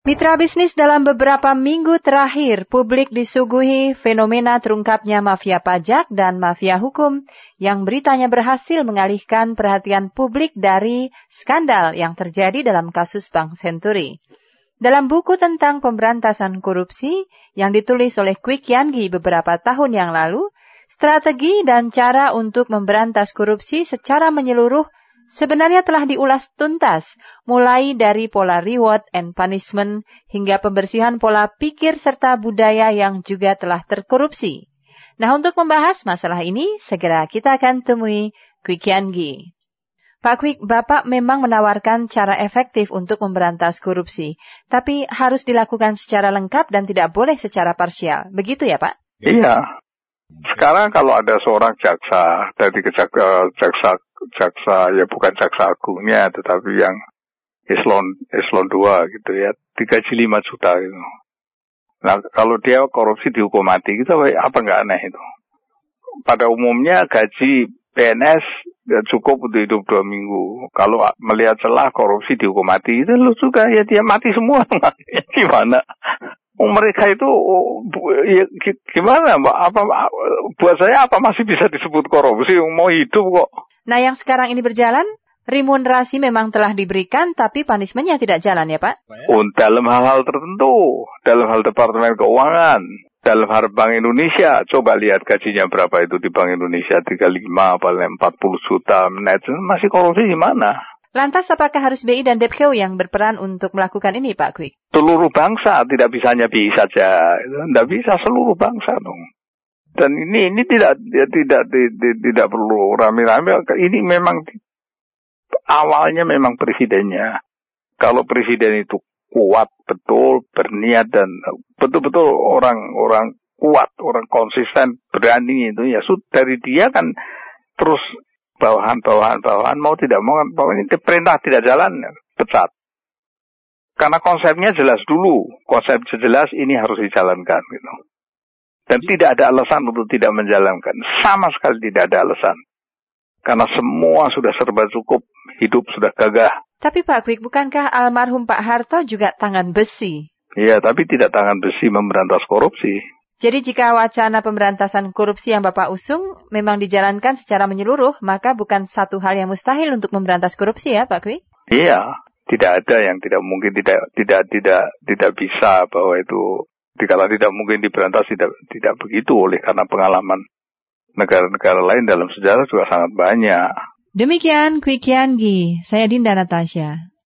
Mitra bisnis, dalam beberapa minggu terakhir, publik disuguhi fenomena terungkapnya mafia pajak dan mafia hukum yang beritanya berhasil mengalihkan perhatian publik dari skandal yang terjadi dalam kasus Bank Senturi. Dalam buku tentang pemberantasan korupsi yang ditulis oleh Kwik Kian-gi beberapa tahun yang lalu, strategi dan cara untuk memberantas korupsi secara menyeluruh sebenarnya telah diulas tuntas, mulai dari pola reward and punishment hingga pembersihan pola pikir serta budaya yang juga telah terkorupsi. Nah, untuk membahas masalah ini, segera kita akan temui Kwik Kian-gi. Pak Kwik, Bapak memang menawarkan cara efektif untuk memberantas korupsi, tapi harus dilakukan secara lengkap dan tidak boleh secara parsial. Begitu ya, Pak? Iya. Sekarang kalau ada seorang jaksa dari jaksa ya bukan jaksa agungnya tetapi yang eselon 2 gitu ya, digaji 5 juta gitu. Nah, kalau dia korupsi dihukum mati gitu, apa enggak aneh itu? Pada umumnya gaji PNS ya cukup untuk hidup 2 minggu. Kalau melihat celah korupsi dihukum mati, itu lu juga ya dia mati semua. Gimana? Mereka itu ya, gimana Mbak? Buat saya apa masih bisa disebut korupsi? Mau hidup kok. Nah, yang sekarang ini berjalan, remunerasi memang telah diberikan, tapi punishment-nya tidak jalan ya Pak? Dalam hal-hal tertentu, dalam hal Departemen Keuangan, dalam hal Bank Indonesia, coba lihat gajinya berapa itu di Bank Indonesia, 35 apa 40 juta, masih korupsi di mana? Lantas apakah harus BI dan Depkeu yang berperan untuk melakukan ini Pak Kwik? Seluruh bangsa, tidak bisa hanya BI saja, tidak bisa seluruh bangsa dong. Dan ini tidak perlu rame-rame. Ini memang awalnya memang presidennya. Kalau presiden itu kuat betul, berniat dan betul-betul orang kuat, orang konsisten, berani itu ya dari dia kan terus bawahan mau tidak mau bahwa ini perintah tidak jalan, pecat. Karena konsepnya jelas dulu, konsep jelas ini harus dijalankan gitu. Dan tidak ada alasan untuk tidak menjalankan. Sama sekali tidak ada alasan. Karena semua sudah serba cukup, hidup sudah gagah. Tapi Pak Kwik, bukankah almarhum Pak Harto juga tangan besi? Iya, tapi tidak tangan besi memberantas korupsi. Jadi jika wacana pemberantasan korupsi yang Bapak usung memang dijalankan secara menyeluruh, maka bukan satu hal yang mustahil untuk memberantas korupsi ya Pak Kwik? Iya, tidak ada yang tidak mungkin tidak bisa bahwa itu. Kalau tidak mungkin diberantas tidak begitu karena pengalaman negara-negara lain dalam sejarah juga sangat banyak. Demikian Kwik Kian-gi, saya Dinda Natasha.